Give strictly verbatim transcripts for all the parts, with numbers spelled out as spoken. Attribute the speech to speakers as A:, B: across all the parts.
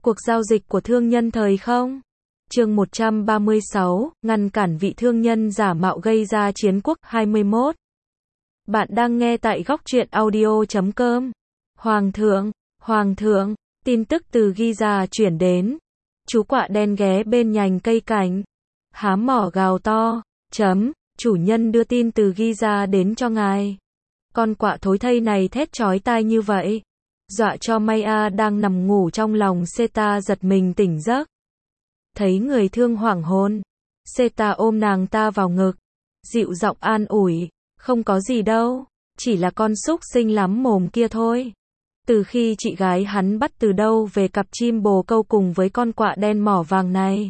A: Cuộc giao dịch của thương nhân thời không? Chương một trăm ba mươi sáu, ngăn cản vị thương nhân giả mạo gây ra chiến quốc. hai mươi mốt. Bạn đang nghe tại góc truyện audio chấm com. Hoàng thượng, Hoàng thượng, tin tức từ Giza chuyển đến. Chú quạ đen ghé bên nhành cây cảnh. Hám mỏ gào to, chấm, chủ nhân đưa tin từ Giza đến cho ngài. Con quạ thối thây này thét chói tai như vậy, dọa cho Maya đang nằm ngủ trong lòng Seta giật mình tỉnh giấc. Thấy người thương hoảng hồn, Seta ôm nàng ta vào ngực, dịu giọng an ủi, không có gì đâu, chỉ là con súc sinh lắm mồm kia thôi. Từ khi chị gái hắn bắt từ đâu về cặp chim bồ câu cùng với con quạ đen mỏ vàng này,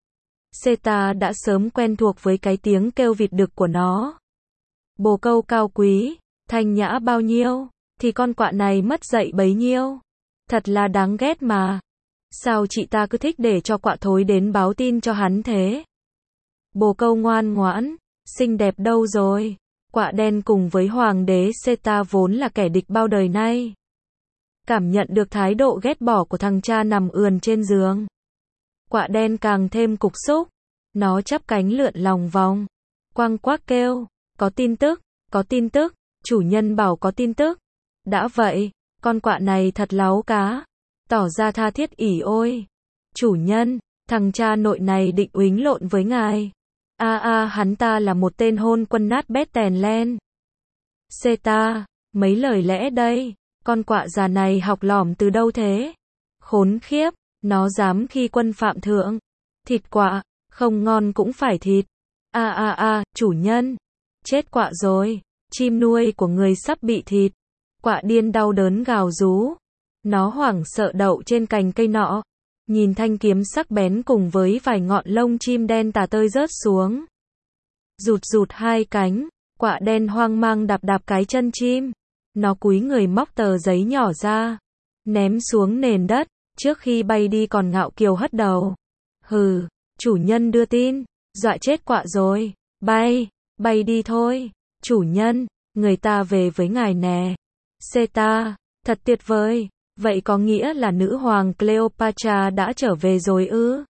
A: Seta đã sớm quen thuộc với cái tiếng kêu vịt đực của nó. Bồ câu cao quý, thanh nhã bao nhiêu, thì con quạ này mất dạy bấy nhiêu. Thật là đáng ghét mà. Sao chị ta cứ thích để cho quạ thối đến báo tin cho hắn thế? Bồ câu ngoan ngoãn, xinh đẹp đâu rồi? Quạ đen cùng với hoàng đế Seta vốn là kẻ địch bao đời nay. Cảm nhận được thái độ ghét bỏ của thằng cha nằm ườn trên giường, quạ đen càng thêm cục xúc. Nó chắp cánh lượn lòng vòng, quăng quác kêu, có tin tức, có tin tức, chủ nhân bảo có tin tức. Đã vậy, con quạ này thật láu cá, tỏ ra tha thiết ỉ ôi. Chủ nhân, thằng cha nội này định uýnh lộn với ngài. A a hắn ta là một tên hôn quân nát bét tèn len. Seta, mấy lời lẽ đây, con quạ già này học lỏm từ đâu thế? Khốn khiếp, nó dám khi quân phạm thượng. Thịt quạ, không ngon cũng phải thịt. A a a, chủ nhân, chết quạ rồi, chim nuôi của người sắp bị thịt. Quạ điên đau đớn gào rú. Nó hoảng sợ đậu trên cành cây nọ, nhìn thanh kiếm sắc bén cùng với vài ngọn lông chim đen tả tơi rớt xuống. Rụt rụt hai cánh, quạ đen hoang mang đạp đạp cái chân chim. Nó cúi người móc tờ giấy nhỏ ra, ném xuống nền đất, trước khi bay đi còn ngạo kiều hất đầu. Hừ, chủ nhân đưa tin, dọa chết quạ rồi, bay, bay đi thôi. Chủ nhân, người ta về với ngài nè. Seta, thật tuyệt vời, vậy có nghĩa là nữ hoàng Cleopatra đã trở về rồi ư?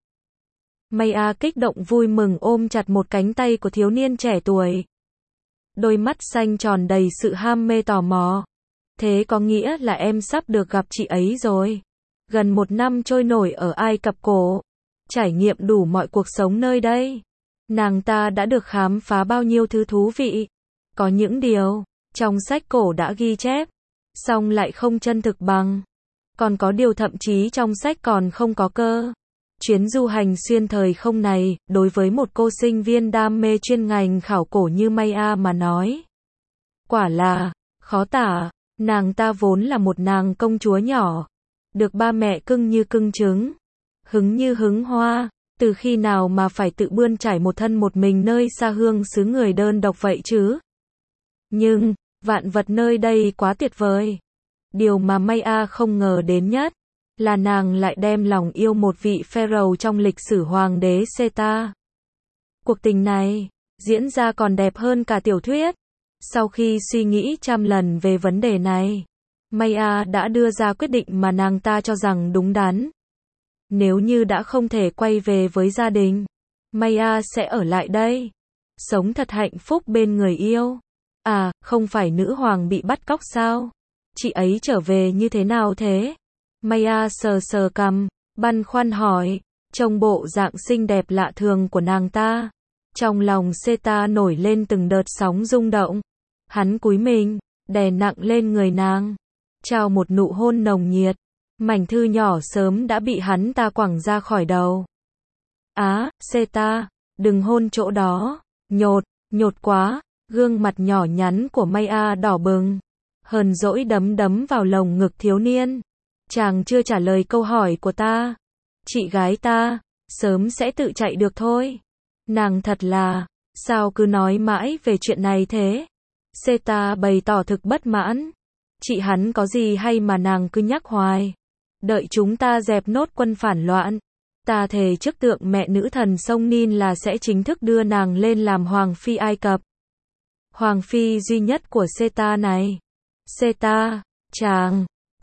A: Maya kích động vui mừng ôm chặt một cánh tay của thiếu niên trẻ tuổi. Đôi mắt xanh tròn đầy sự ham mê tò mò. Thế có nghĩa là em sắp được gặp chị ấy rồi. Gần một năm trôi nổi ở Ai Cập cổ, trải nghiệm đủ mọi cuộc sống nơi đây. Nàng ta đã được khám phá bao nhiêu thứ thú vị. Có những điều trong sách cổ đã ghi chép, song lại không chân thực bằng. Còn có điều thậm chí trong sách còn không có cơ. Chuyến du hành xuyên thời không này, đối với một cô sinh viên đam mê chuyên ngành khảo cổ như Maya mà nói, quả là khó tả. Nàng ta vốn là một nàng công chúa nhỏ, được ba mẹ cưng như cưng trứng, hứng như hứng hoa. Từ khi nào mà phải tự bươn trải một thân một mình nơi xa hương xứ người đơn độc vậy chứ? Nhưng vạn vật nơi đây quá tuyệt vời. Điều mà Maya không ngờ đến nhất là nàng lại đem lòng yêu một vị pharaoh trong lịch sử hoàng đế Seta. Cuộc tình này diễn ra còn đẹp hơn cả tiểu thuyết. Sau khi suy nghĩ trăm lần về vấn đề này, Maya đã đưa ra quyết định mà nàng ta cho rằng đúng đắn. Nếu như đã không thể quay về với gia đình, Maya sẽ ở lại đây, sống thật hạnh phúc bên người yêu. À, không phải nữ hoàng bị bắt cóc sao? Chị ấy trở về như thế nào thế? Maya sờ sờ cằm, băn khoăn hỏi, trông bộ dạng xinh đẹp lạ thường của nàng ta. Trong lòng Seta nổi lên từng đợt sóng rung động. Hắn cúi mình, đè nặng lên người nàng, trao một nụ hôn nồng nhiệt. Mảnh thư nhỏ sớm đã bị hắn ta quẳng ra khỏi đầu. Á, Seta, đừng hôn chỗ đó, nhột, nhột quá. Gương mặt nhỏ nhắn của Maya đỏ bừng, hờn dỗi đấm đấm vào lồng ngực thiếu niên. Chàng chưa trả lời câu hỏi của ta. Chị gái ta, sớm sẽ tự chạy được thôi. Nàng thật là, sao cứ nói mãi về chuyện này thế? Seta bày tỏ thực bất mãn. Chị hắn có gì hay mà nàng cứ nhắc hoài? Đợi chúng ta dẹp nốt quân phản loạn, ta thề trước tượng mẹ nữ thần sông Nin là sẽ chính thức đưa nàng lên làm hoàng phi Ai Cập. Hoàng phi duy nhất của Seta này. Seta, chàng,